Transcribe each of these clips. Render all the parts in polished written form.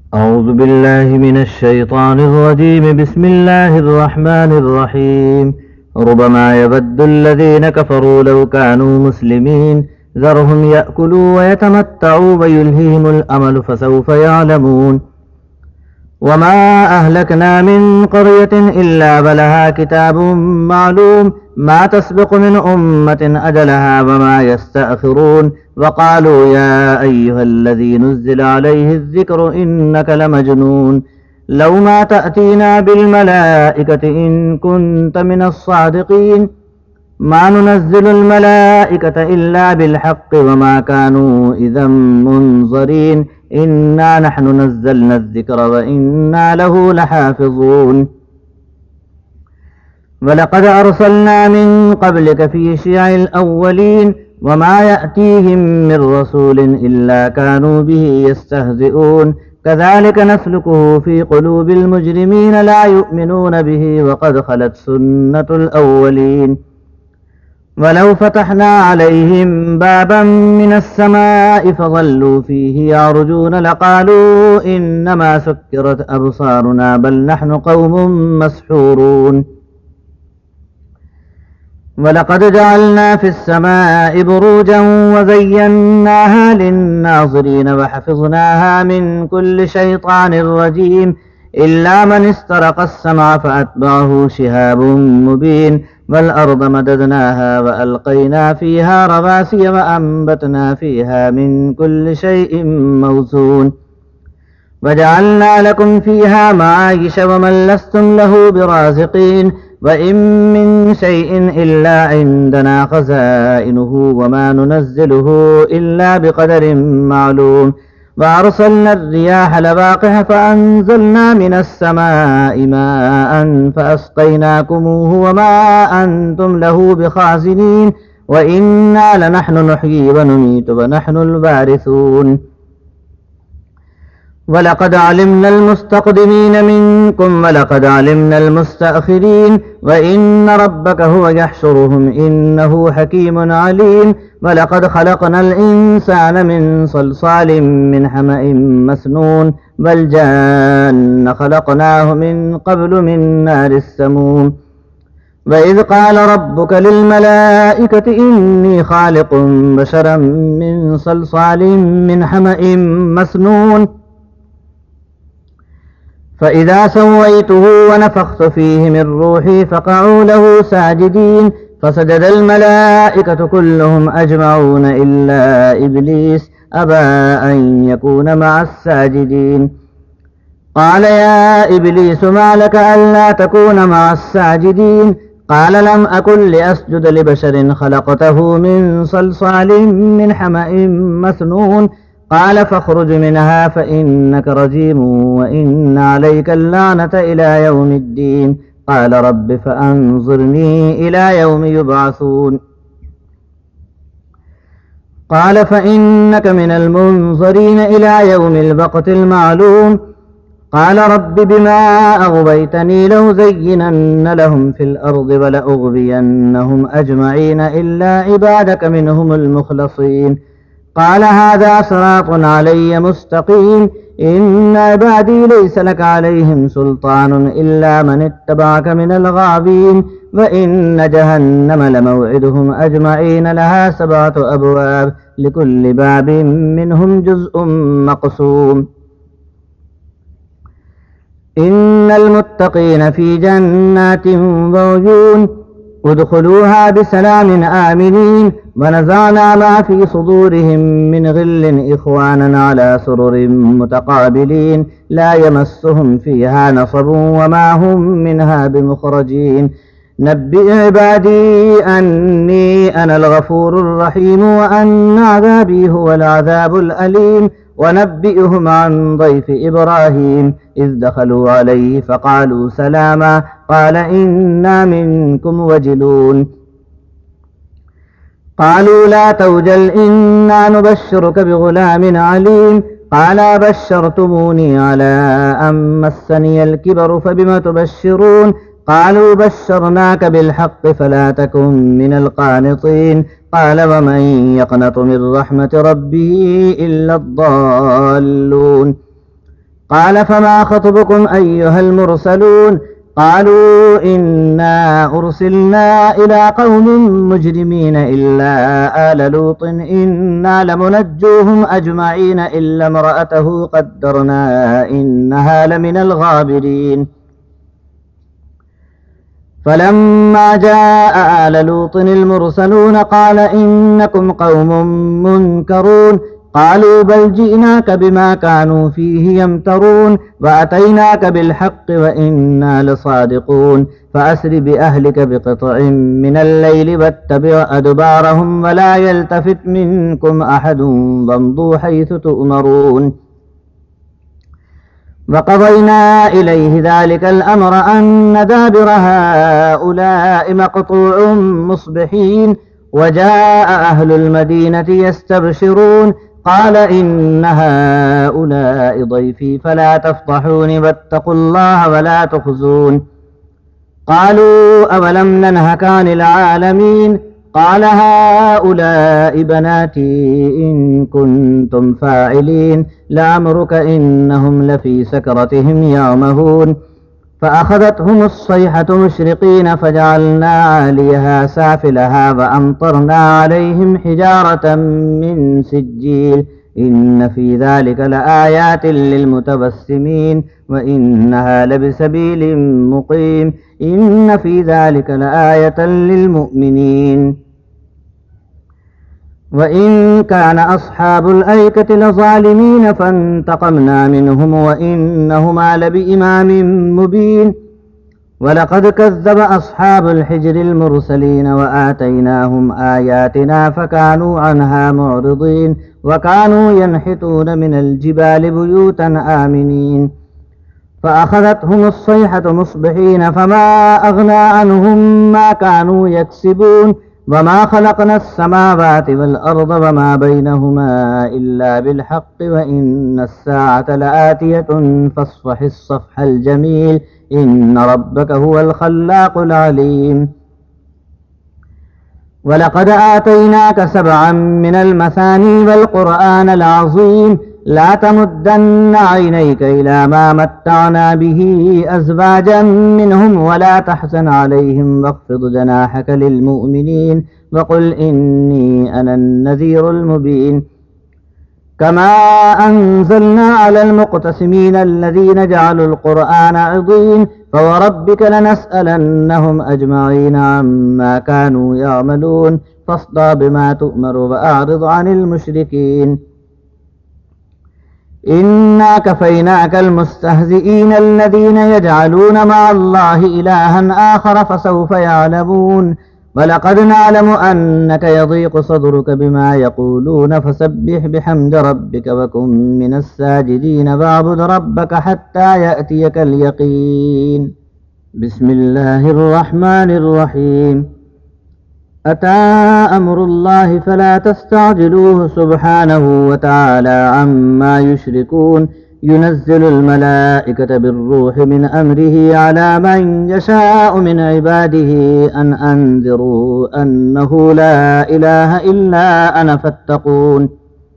أعوذ بالله من الشيطان الرجيم. بسم الله الرحمن الرحيم. ربما يود الذين كفروا لو كانوا مسلمين ذرهم يأكلوا ويتمتعوا ويلههم الأمل فسوف يعلمون. وما أهلكنا من قرية إلا ولها كتاب معلوم ما تسبق من أمة أجلها وما يستأخرون. وقالوا يا أيها الذي نزل عليه الذكر إنك لمجنون لو ما تأتينا بالملائكة إن كنت من الصادقين ما ننزل الملائكة إلا بالحق وما كانوا إذا منظرين إنا نحن نزلنا الذكر وإنا له لحافظون. ولقد أرسلنا من قبلك في شيع الأولين وما يأتيهم من رسول إلا كانوا به يستهزئون كذلك نسلكه في قلوب المجرمين لا يؤمنون به وقد خلت سنة الأولين. ولو فتحنا عليهم بابا من السماء فظلوا فيه يعرجون لقالوا إنما سكرت أبصارنا بل نحن قوم مسحورون. ولقد جعلنا في السماء بروجا وزيناها للناظرين وحفظناها من كل شيطان رجيم إلا من استرق السمع فأتبعه شهاب مبين. والأرض مددناها وألقينا فيها رواسي وأنبتنا فيها من كل شيء موزون. وجعلنا لكم فيها معايش ومن لستم له برازقين وإن من شيء إلا عندنا خزائنه وما ننزله إلا بقدر معلوم. وأرسلنا الرياح لواقح فأنزلنا من السماء ماء فأسقيناكموه وما أنتم له بخازنين وإنا لنحن نحيي ونميت ونحن الوارثون. ولقد علمنا المستقدمين منكم ولقد علمنا المستأخرين وإن ربك هو يحشرهم إنه حكيم عليم. ولقد خلقنا الإنسان من صلصال من حمأ مسنون والجان خلقناه من قبل من نار السموم. وإذ قال ربك للملائكة إني خالق بشرا من صلصال من حمأ مسنون فإذا سويته ونفخت فيه من روحي فقعوا له ساجدين فسجد الملائكة كلهم أجمعون إلا إبليس أبى أن يكون مع الساجدين. قال يا إبليس ما لك ألا تكون مع الساجدين قال لم أكن لأسجد لبشر خلقته من صلصال من حمأ مسنون قال فاخرج منها فإنك رجيم وإن عليك اللعنة إلى يوم الدين. قال رب فأنظرني إلى يوم يبعثون. قال فإنك من المنظرين إلى يوم الوقت المعلوم. قال رب بما أغويتني لأزينن لهم في الأرض ولأغوينهم أجمعين إلا عبادك منهم المخلصين. قال هذا صراط علي مستقيم إن عبادي ليس لك عليهم سلطان إلا من اتبعك من الغاوين. وإن جهنم لموعدهم أجمعين لها 7 أبواب لكل باب منهم جزء مقسوم. إن المتقين في جنات وعيون ادخلوها بسلام آمنين. ونزعنا ما في صدورهم من غل إخوانا على سرر متقابلين لا يمسهم فيها نصب وما هم منها بمخرجين. نبئ عبادي أني أنا الغفور الرحيم وأن عذابي هو العذاب الأليم. ونبئهم عن ضيف إبراهيم إذ دخلوا عليه فقالوا سلاما قال إنا منكم وجلون. قالوا لا توجل إنا نبشرك بغلام عليم. قال بشرتموني على أن مسني الكبر فبم تبشرون. قالوا بشرناك بالحق فلا تكن من القانطين. قال ومن يقنط من رحمة ربه إلا الضالون. قال فما خطبكم أيها المرسلون قالوا إنا أرسلنا إلى قوم مجرمين إلا آل لوط إنا لمنجوهم أجمعين إلا امرأته قدرنا إنها لمن الغابرين فلما جاء آل لوط المرسلون قال إنكم قوم منكرون قالوا بل جئناك بما كانوا فيه يمترون وأتيناك بالحق وإنا لصادقون فأسر بأهلك بقطع من الليل واتبع أدبارهم ولا يلتفت منكم أحد وامضوا حيث تؤمرون وقضينا إليه ذلك الأمر أن دابر هؤلاء مقطوع مصبحين وجاء أهل المدينة يستبشرون قال إن هؤلاء ضيفي فلا تفضحون واتقوا الله ولا تخزون قالوا أولم ننهك عن العالمين قال هؤلاء بناتي إن كنتم فاعلين لعمرك إنهم لفي سكرتهم يعمهون فأخذتهم الصيحة مشرقين فجعلنا عاليها سافلها وأمطرنا عليهم حجارة من سجيل إن في ذلك لآيات للمتبسمين وإنها لبسبيل مقيم إن في ذلك لآية للمؤمنين وإن كان أصحاب الأيكة لظالمين فانتقمنا منهم وإنهما لبإمام مبين ولقد كذب أصحاب الحجر المرسلين وآتيناهم آياتنا فكانوا عنها معرضين وكانوا ينحتون من الجبال بيوتا آمنين فأخذتهم الصيحة مصبحين فما أغنى عنهم ما كانوا يكسبون وما خلقنا السماوات والأرض وما بينهما إلا بالحق وإن الساعة لآتية فاصفح الصفح الجميل إن ربك هو الخلاق العليم ولقد آتيناك 7 من المثاني والقرآن العظيم لا تمدن عينيك إلى ما متعنا به أزواجا منهم ولا تحزن عليهم واخفض جناحك للمؤمنين وقل إني أنا النذير المبين كما أنزلنا على المقتسمين الذين جعلوا القرآن عضين فوربك لنسألنهم أجمعين عما كانوا يعملون فاصدع بما تؤمر وأعرض عن المشركين إنا كفيناك المستهزئين الذين يجعلون مع الله إلها آخر فسوف يعلمون ولقد نعلم أنك يضيق صدرك بما يقولون فسبح بحمد ربك وكن من الساجدين واعبد ربك حتى يأتيك اليقين بسم الله الرحمن الرحيم أتى أمر الله فلا تستعجلوه سبحانه وتعالى عما يشركون ينزل الملائكة بالروح من أمره على من يشاء من عباده أن أنذروا أنه لا إله إلا أنا فاتقون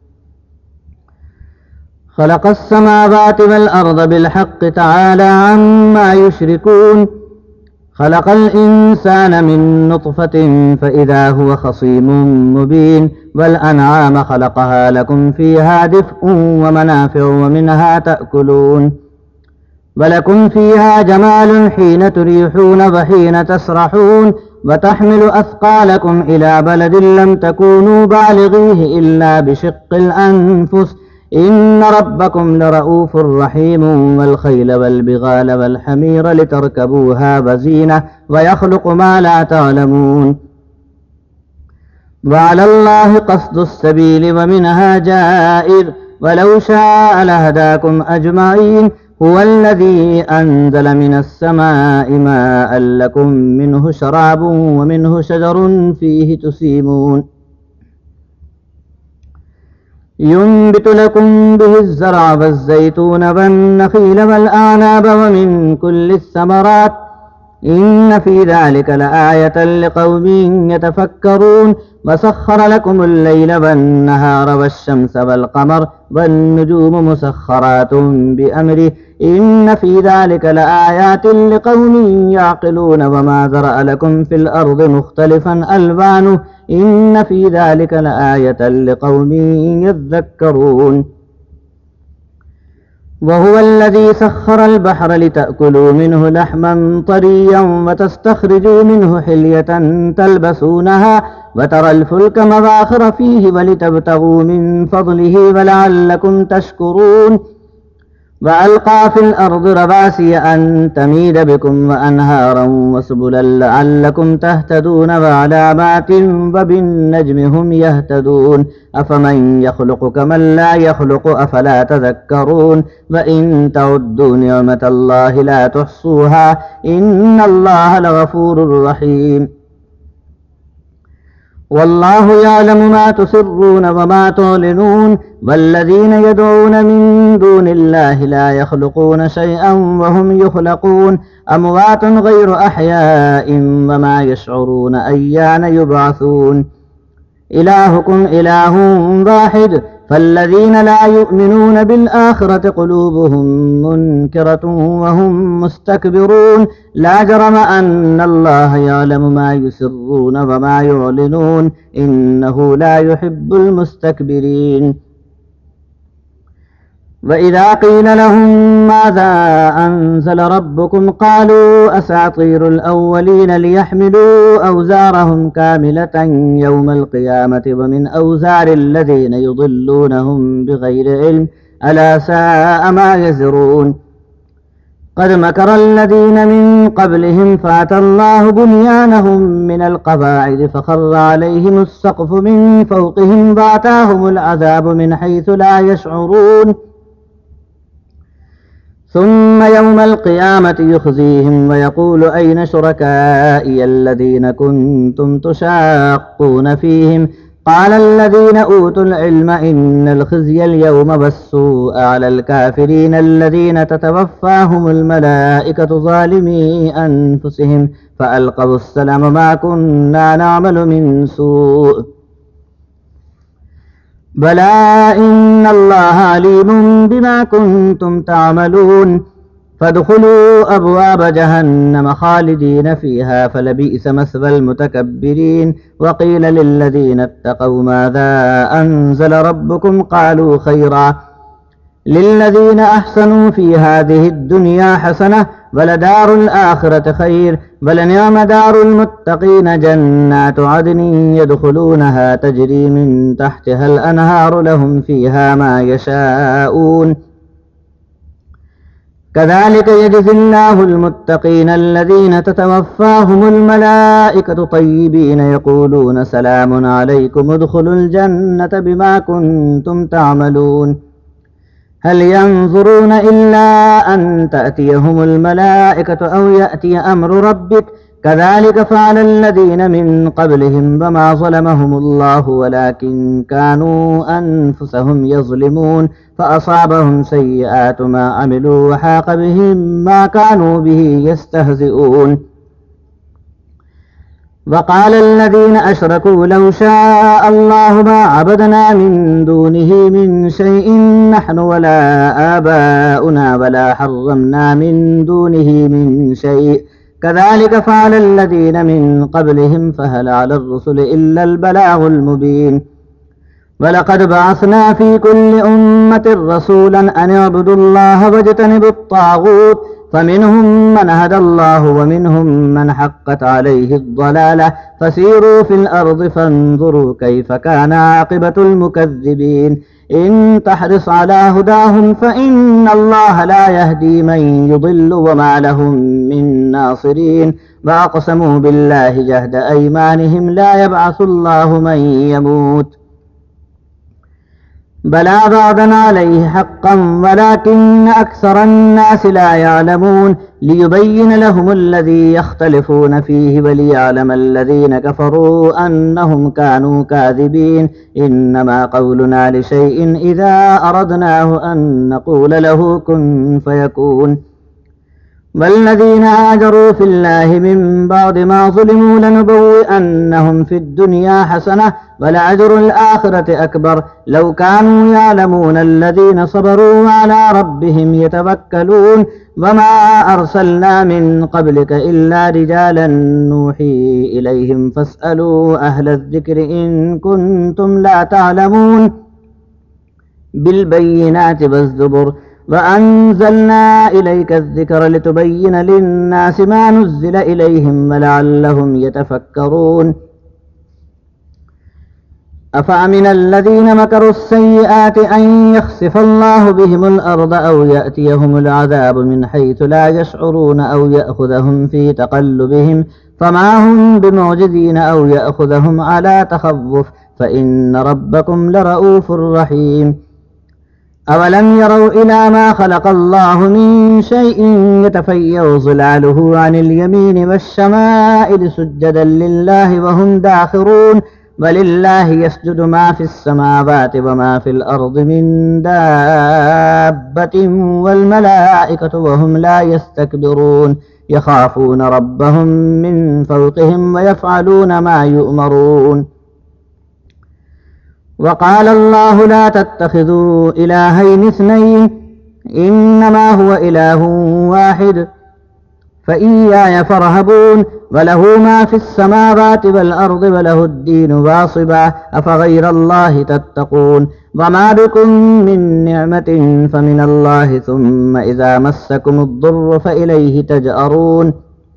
خلق السماوات والأرض بالحق تعالى عما يشركون خلق الإنسان من نطفة فإذا هو خصيم مبين والأنعام خلقها لكم فيها دفء ومنافع ومنها تأكلون ولكم فيها جمال حين تريحون وحين تسرحون وتحمل أثقالكم إلى بلد لم تكونوا بالغيه إلا بشق الأنفس إن ربكم لرؤوف رحيم والخيل والبغال والحمير لتركبوها وزينة ويخلق ما لا تعلمون وعلى الله قصد السبيل ومنها جائر ولو شاء لهداكم أجمعين هو الذي أنزل من السماء ماء لكم منه شراب ومنه شجر فيه تسيمون ينبت لكم به الزرع والزيتون والنخيل والأعناب ومن كل الثمرات إن في ذلك لآية لقوم يتفكرون وسخر لكم الليل والنهار والشمس والقمر والنجوم مسخرات بأمره إن في ذلك لآيات لقوم يعقلون وما ذرأ لكم في الأرض مختلفا ألوانه إن في ذلك لآية لقوم يذكرون وهو الذي سخر البحر لتأكلوا منه لحما طريا وتستخرجوا منه حلية تلبسونها وترى الفلك مواخر فيه ولتبتغوا من فضله ولعلكم تشكرون وألقى في الأرض رواسي أن تميد بكم وأنهارا وسبلا لعلكم تهتدون وعلامات وبالنجم هم يهتدون أفمن يخلق كمن لا يخلق أفلا تذكرون وإن تعدوا نعمة الله لا تحصوها إن الله لغفور رحيم والله يعلم ما تسرون وما تعلنون والذين يدعون من دون الله لا يخلقون شيئا وهم يخلقون أموات غير أحياء وما يشعرون أيان يبعثون إلهكم إله واحد فالذين لا يؤمنون بالآخرة قلوبهم منكرة وهم مستكبرون لا جرم أن الله يعلم ما يسرون وما يعلنون إنه لا يحب المستكبرين وإذا قيل لهم ماذا أنزل ربكم قالوا أساطير الأولين ليحملوا أوزارهم كاملة يوم القيامة ومن أوزار الذين يضلونهم بغير علم ألا ساء ما يزرون قد مكر الذين من قبلهم فأتى الله بنيانهم من القواعد فخر عليهم السقف من فوقهم وأتاهم العذاب من حيث لا يشعرون ثم يوم القيامة يخزيهم ويقول أين شركائي الذين كنتم تشاقون فيهم قال الذين أوتوا العلم إن الخزي اليوم والسوء على الكافرين الذين تتوفاهم الملائكة ظالمي أنفسهم فألقوا السلام ما كنا نعمل من سوء بلى إن الله عليم بما كنتم تعملون فادخلوا أبواب جهنم خالدين فيها فلبئس مثوى المتكبرين وقيل للذين اتقوا ماذا أنزل ربكم قالوا خيرا للذين أحسنوا في هذه الدنيا حسنة ولدار الآخرة خير ولنعم دار المتقين جنات عدن يدخلونها تجري من تحتها الأنهار لهم فيها ما يشاءون كذلك يجزي الله المتقين الذين تتوفاهم الملائكة طيبين يقولون سلام عليكم ادخلوا الجنة بما كنتم تعملون هل ينظرون إلا أن تأتيهم الملائكة أو يأتي أمر ربك كذلك فعل الذين من قبلهم وما ظلمهم الله ولكن كانوا أنفسهم يظلمون فأصابهم سيئات ما عملوا وحاق بهم ما كانوا به يستهزئون وقال الذين أشركوا لو شاء الله ما عبدنا من دونه من شيء نحن ولا آباؤنا ولا حرمنا من دونه من شيء كذلك فعل الذين من قبلهم فهل على الرسل إلا البلاغ المبين ولقد بعثنا في كل أمة رسولا أن اعبدوا الله واجتنبوا الطاغوت فمنهم من هدى الله ومنهم من حقت عليه الضلالة فسيروا في الأرض فانظروا كيف كان عاقبة المكذبين إن تحرص على هداهم فإن الله لا يهدي من يضل وما لهم من ناصرين وأقسموا بالله جهد أيمانهم لا يبعث الله من يموت بلى بعضا عليه حقا ولكن أكثر الناس لا يعلمون ليبين لهم الذي يختلفون فيه وليعلم الذين كفروا أنهم كانوا كاذبين إنما قولنا لشيء إذا أردناه أن نقول له كن فيكون والذين هاجروا في الله من بعد ما ظلموا لنبوئنهم في الدنيا حسنة ولأجر الآخرة أكبر لو كانوا يعلمون. الذين صبروا وعلى ربهم يتوكلون. وما أرسلنا من قبلك إلا رجالا نوحي إليهم فاسألوا أهل الذكر إن كنتم لا تعلمون. بالبينات والزبر وأنزلنا إليك الذكر لتبين للناس ما نزل إليهم ولعلهم يتفكرون. أفأمن الذين مكروا السيئات أن يخسف الله بهم الأرض أو يأتيهم العذاب من حيث لا يشعرون أو يأخذهم في تقلبهم فما هم بمعجزين أو يأخذهم على تخوف فإن ربكم لرؤوف رحيم. أولم يروا إلى ما خلق الله من شيء يتفيأ ظلاله عن اليمين والشمائل سجدا لله وهم داخرون. ولله يسجد ما في السماوات وما في الأرض من دابة والملائكة وهم لا يستكبرون يخافون ربهم من فوقهم ويفعلون ما يؤمرون. وقال الله لا تتخذوا إلهين اثنين إنما هو إله واحد فإياي فارهبون. وله ما في السماوات والأرض وله الدين واصبا أفغير الله تتقون. وما بكم من نعمة فمن الله ثم إذا مسكم الضر فإليه تجأرون.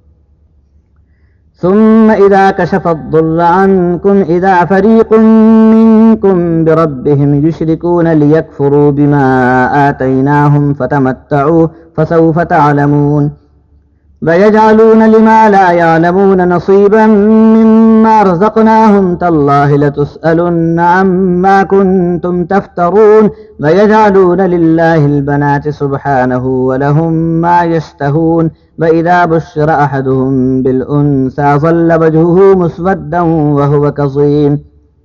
ثم إذا كشف الضر عنكم إذا فريق منكم بربهم يشركون ليكفروا بما آتيناهم فتمتعوا فسوف تعلمون. ويجعلون لما لا يعلمون نصيبا مما رزقناهم تالله لتسألن عما كنتم تفترون. ويجعلون لله البنات سبحانه ولهم ما يشتهون. وإذا بشر أحدهم بالأنثى ظل وجهه مسودا وهو كظيم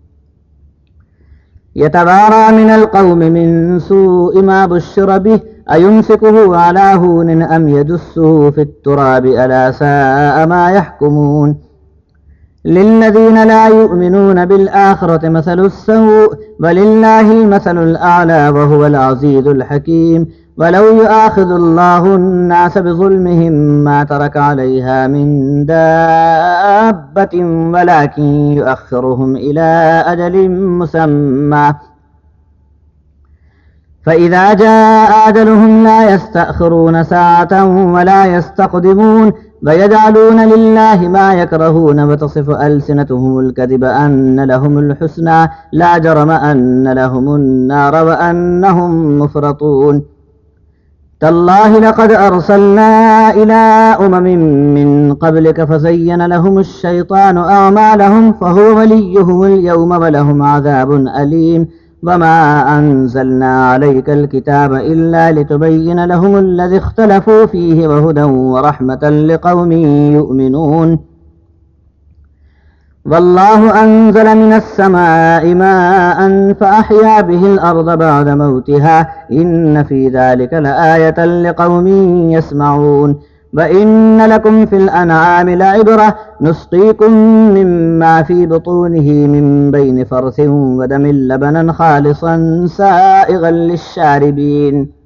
يتبارى من القوم من سوء ما بشر به أيمسكه على هون أم يدسه في التراب ألا ساء ما يحكمون. للذين لا يؤمنون بالآخرة مثل السوء ولله المثل الأعلى وهو العزيز الحكيم. ولو يؤاخذ الله الناس بظلمهم ما ترك عليها من دابة ولكن يؤخرهم إلى أجل مسمى فإذا جاء أجلهم لا يستأخرون ساعة ولا يستقدمون. ويجعلون لله ما يكرهون وتصف ألسنتهم الكذب أن لهم الحسنى لا جرم أن لهم النار وأنهم مفرطون. تالله لقد أرسلنا إلى أمم من قبلك فزين لهم الشيطان أعمالهم فهو وليهم اليوم ولهم عذاب أليم. وما أنزلنا عليك الكتاب إلا لتبين لهم الذي اختلفوا فيه وهدى ورحمة لقوم يؤمنون. والله أنزل من السماء ماء فأحيا به الأرض بعد موتها إن في ذلك لآية لقوم يسمعون. وإن لكم في الأنعام لعبرة نسقيكم مما في بطونه من بين فرث ودم لبنا خالصا سائغا للشاربين.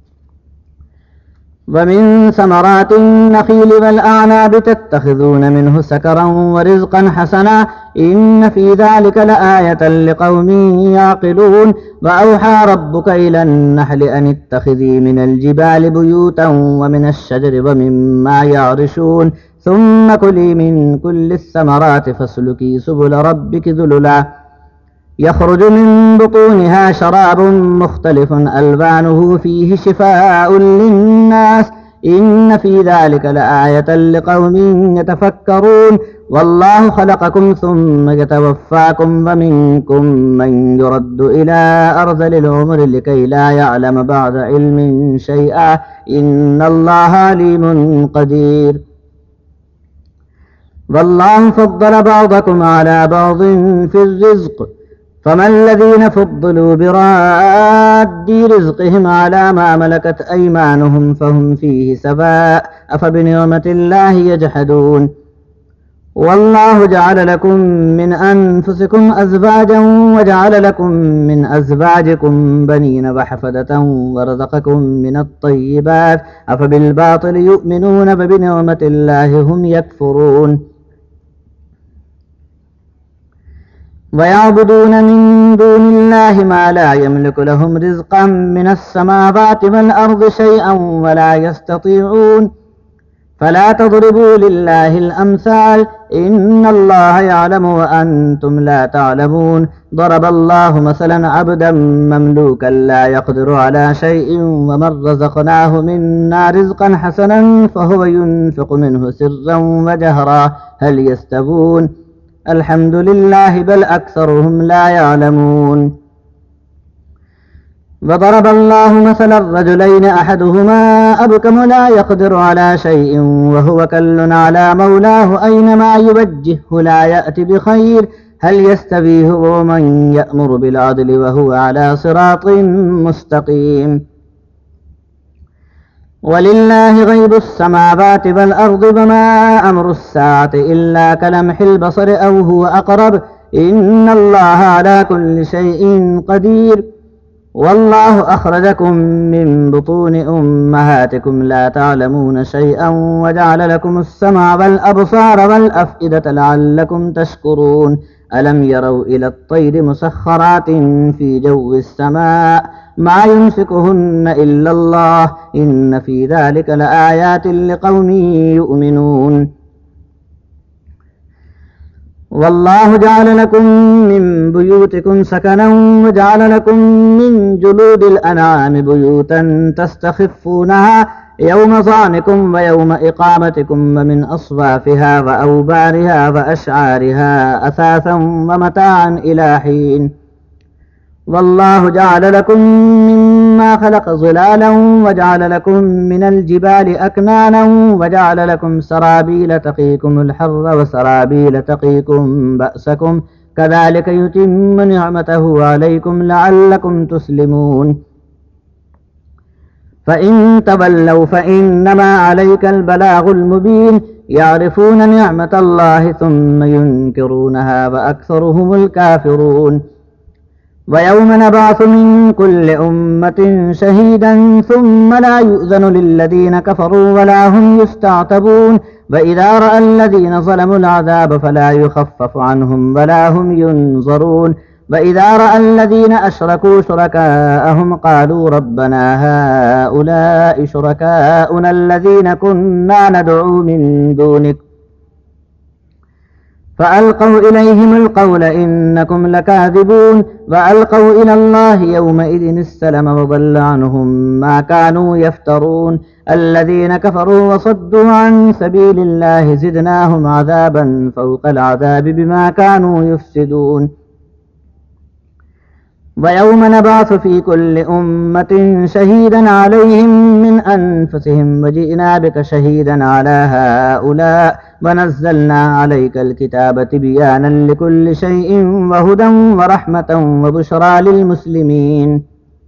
ومن ثمرات النخيل والأعناب تتخذون منه سكرا ورزقا حسنا إن في ذلك لآية لقوم يعقلون. وأوحى ربك إلى النحل أن اتخذي من الجبال بيوتا ومن الشجر ومما يعرشون ثم كلي من كل الثمرات فاسلكي سبل ربك ذللا يخرج من بطونها شراب مختلف ألوانه فيه شفاء للناس إن في ذلك لآية لقوم يتفكرون. والله خلقكم ثم يتوفاكم ومنكم من يرد إلى أرذل العمر لكي لا يعلم بعد علم شيئا إن الله عليم قدير. والله فضل بعضكم على بعض في الرزق فما الذين فضلوا براد رزقهم على ما ملكت أيمانهم فهم فيه سواء أفبنعمة الله يجحدون والله جعل لكم من أنفسكم أزواجا وجعل لكم من أزواجكم بنين وحفدة ورزقكم من الطيبات أفبالباطل يؤمنون فبنعمة الله هم يكفرون ويعبدون من دون الله ما لا يملك لهم رزقا من السماوات والأرض شيئا ولا يستطيعون فلا تضربوا لله الأمثال إن الله يعلم وأنتم لا تعلمون ضرب الله مثلا عبدا مملوكا لا يقدر على شيء ومن رزقناه منا رزقا حسنا فهو ينفق منه سرا وجهرا هل يستوون الحمد لله بل أكثرهم لا يعلمون وضرب الله مثلا رجلين أحدهما أبكم لا يقدر على شيء وهو كل على مولاه أينما يوجهه لا يأتي بخير هل يستوي هو ومن يأمر بالعدل وهو على صراط مستقيم ولله غيب السماوات والأرض وما أمر الساعة إلا كلمح البصر أو هو أقرب إن الله على كل شيء قدير والله أخرجكم من بطون أمهاتكم لا تعلمون شيئا وجعل لكم السمع والأبصار والأفئدة لعلكم تشكرون ألم يروا إلى الطير مسخرات في جو السماء ما يمسكهن إلا الله إن في ذلك لآيات لقوم يؤمنون والله جعل لكم من بيوتكم سكنا وجعل لكم من جلود الأنعام بيوتا تستخفونها يوم ظعنكم ويوم إقامتكم ومن أصوافها وأوبارها وأشعارها أثاثا ومتاعا إلى حين والله جعل لكم مما خلق ظلالا وجعل لكم من الجبال أكنانا وجعل لكم سرابيل تقيكم الحر وسرابيل تقيكم بأسكم كذلك يتم نعمته عليكم لعلكم تسلمون فإن تولوا فإنما عليك البلاغ المبين يعرفون نعمة الله ثم ينكرونها وأكثرهم الكافرون ويوم نبعث من كل أمة شهيدا ثم لا يؤذن للذين كفروا ولا هم يستعتبون وإذا رأى الذين ظلموا العذاب فلا يخفف عنهم ولا هم ينظرون وإذا رأى الذين أشركوا شركاءهم قالوا ربنا هؤلاء شركاؤنا الذين كنا ندعو من دونك فألقوا إليهم القول إنكم لكاذبون وألقوا إلى الله يومئذ السلم وضل عنهم ما كانوا يفترون الذين كفروا وصدوا عن سبيل الله زدناهم عذابا فوق العذاب بما كانوا يفسدون ويوم نبعث في كل أمة شهيدا عليهم من أنفسهم وجئنا بك شهيدا على هؤلاء ونزلنا عليك الكتاب تبيانا لكل شيء وهدى ورحمة وبشرى للمسلمين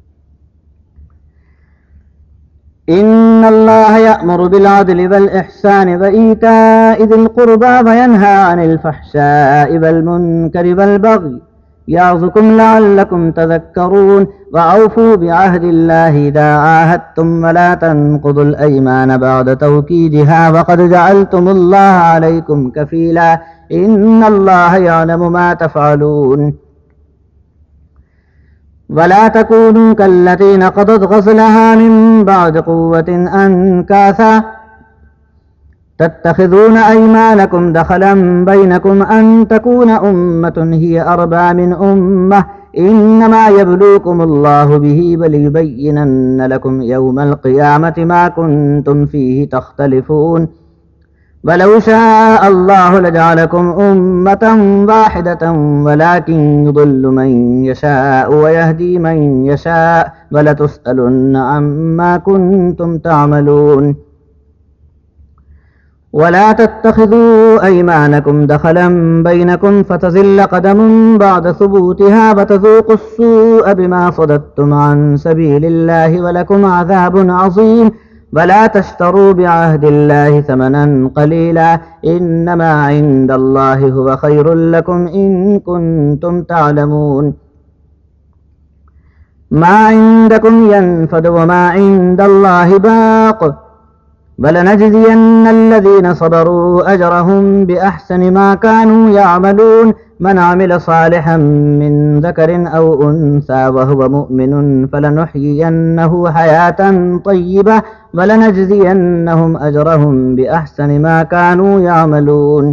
إن الله يأمر بالعدل والإحسان وإيتاء ذي القربى وينهى عن الفحشاء والمنكر والبغي يعظكم لعلكم تذكرون وأوفوا بعهد الله إذا عاهدتم ولا تنقضوا الأيمان بعد توكيدها وقد جعلتم الله عليكم كفيلا إن الله يعلم ما تفعلون ولا تكونوا كالتي نقضت غزلها من بعد قوة أنكاثا تتخذون أيمانكم دخلا بينكم أن تكون أمة هي أربى من أمة إنما يبلوكم الله به وليبينن لكم يوم القيامة ما كنتم فيه تختلفون ولو شاء الله لجعلكم أمة واحدة ولكن يضل من يشاء ويهدي من يشاء ولتسألن عما كنتم تعملون ولا تتخذوا أيمانكم دخلا بينكم فتزل قدم بعد ثبوتها وتذوقوا السوء بما صددتم عن سبيل الله ولكم عذاب عظيم. ولا تشتروا بعهد الله ثمنا قليلا إنما عند الله هو خير لكم إن كنتم تعلمون. ما عندكم ينفد وما عند الله باق ولنجزين الذين صبروا أجرهم بأحسن ما كانوا يعملون. من عمل صالحا من ذكر أو أنثى وهو مؤمن فلنحيينه حياة طيبة ولنجزينهم أجرهم بأحسن ما كانوا يعملون.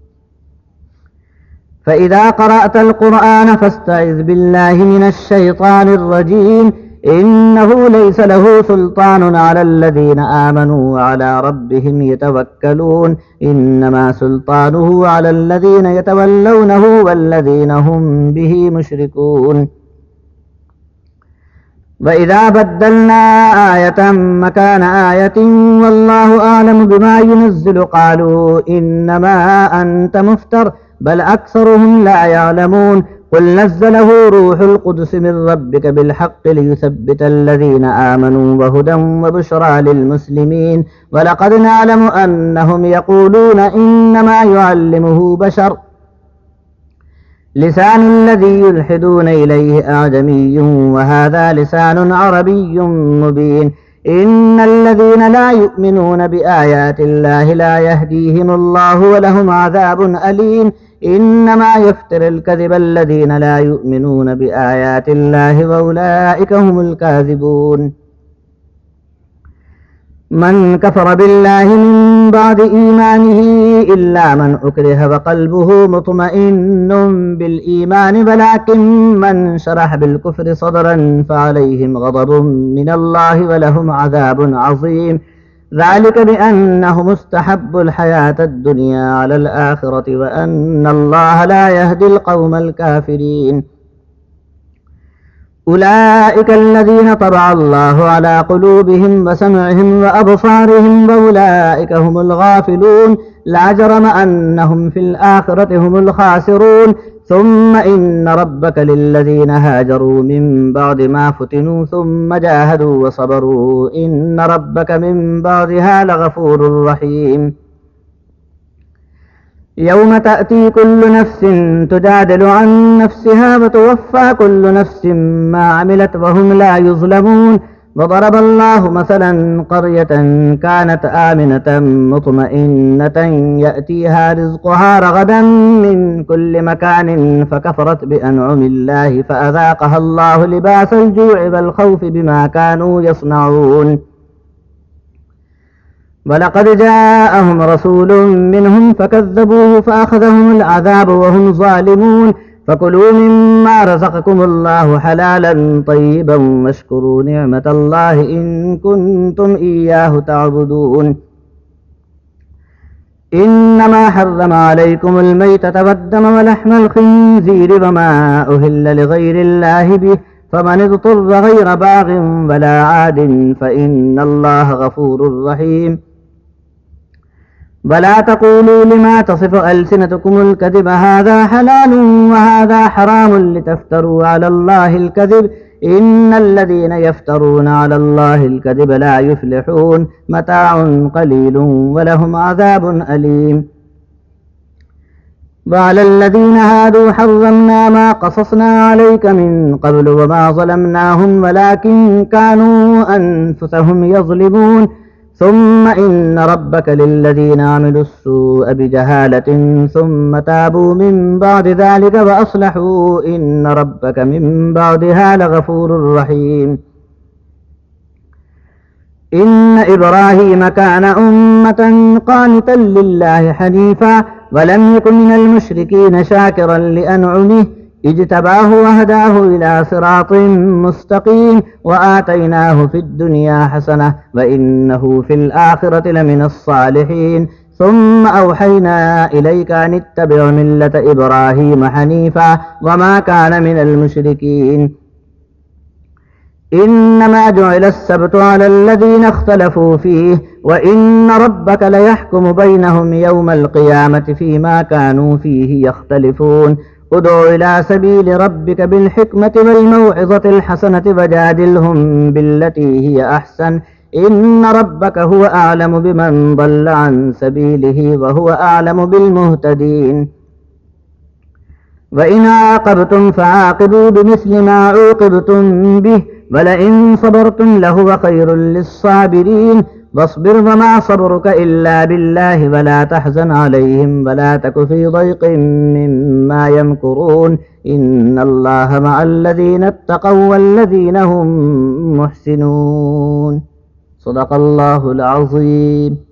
فإذا قرأت القرآن فاستعذ بالله من الشيطان الرجيم. إنه ليس له سلطان على الذين آمنوا وعلى ربهم يتوكلون. إنما سلطانه على الذين يتولونه والذين هم به مشركون. وإذا بدلنا آية مكان آية والله أعلم بما ينزل قالوا إنما أنت مفتر بل أكثرهم لا يعلمون. قل نزله روح القدس من ربك بالحق ليثبت الذين آمنوا وهدى وبشرى للمسلمين. ولقد نعلم أنهم يقولون إنما يعلمه بشر لسان الذي يلحدون إليه أعجمي وهذا لسان عربي مبين. إن الذين لا يؤمنون بآيات الله لا يهديهم الله ولهم عذاب أليم. إنما يفتر الكذب الذين لا يؤمنون بآيات الله وأولئك هم الكاذبون. من كفر بالله من بعد إيمانه إلا من أكره وقلبه مطمئن بالإيمان ولكن من شرح بالكفر صدرا فعليهم غضب من الله ولهم عذاب عظيم. ذلك بأنهم استحبوا الحياة الدنيا على الآخرة وأن الله لا يهدي القوم الكافرين. أولئك الذين طبع الله على قلوبهم وسمعهم وأبصارهم وأولئك هم الغافلون. لا جرم أنهم في الآخرة هم الخاسرون. ثم إن ربك للذين هاجروا من بعد ما فتنوا ثم جاهدوا وصبروا إن ربك من بعدها لغفور رحيم. يوم تأتي كل نفس تجادل عن نفسها وتوفى كل نفس ما عملت وهم لا يظلمون. وضرب الله مثلا قرية كانت آمنة مطمئنة يأتيها رزقها رغدا من كل مكان فكفرت بأنعم الله فأذاقها الله لباس الجوع والخوف بما كانوا يصنعون. ولقد جاءهم رسول منهم فكذبوه فأخذهم العذاب وهم ظالمون. فكلوا مما رزقكم الله حلالا طيبا واشكروا نعمة الله إن كنتم إياه تعبدون. إنما حرم عليكم الميتة والدم ولحم الخنزير وما أهل لغير الله به فمن اضطر غير باغ ولا عاد فإن الله غفور رحيم. ولا تقولوا لما تصف ألسنتكم الكذب هذا حلال وهذا حرام لتفتروا على الله الكذب إن الذين يفترون على الله الكذب لا يفلحون. متاع قليل ولهم عذاب أليم. وعلى الذين هادوا حرمنا ما قصصنا عليك من قبل وما ظلمناهم ولكن كانوا أنفسهم يظلمون. ثم إن ربك للذين عملوا السوء بجهالة ثم تابوا من بعد ذلك وأصلحوا إن ربك من بعدها لغفور رحيم. إن إبراهيم كان أمة قانتا لله حنيفا ولم يكن من المشركين شاكرا لأنعمه اجتباه وهداه إلى صراط مستقيم وآتيناه في الدنيا حسنة وإنه في الآخرة لمن الصالحين. ثم أوحينا إليك أن اتبع ملة إبراهيم حنيفا وما كان من المشركين. إنما جعل السبت على الذين اختلفوا فيه وإن ربك ليحكم بينهم يوم القيامة فيما كانوا فيه يختلفون ادع إلى سبيل ربك بالحكمة والموعظة الحسنة وجادلهم بالتي هي أحسن إن ربك هو أعلم بمن ضل عن سبيله وهو أعلم بالمهتدين وإن عاقبتم فعاقبوا بمثل ما عوقبتم به ولئن صبرتم لهو خير للصابرين واصبر وما صبرك إلا بالله ولا تحزن عليهم ولا تك في ضيق مما يمكرون إن الله مع الذين اتقوا والذين هم محسنون صدق الله العظيم.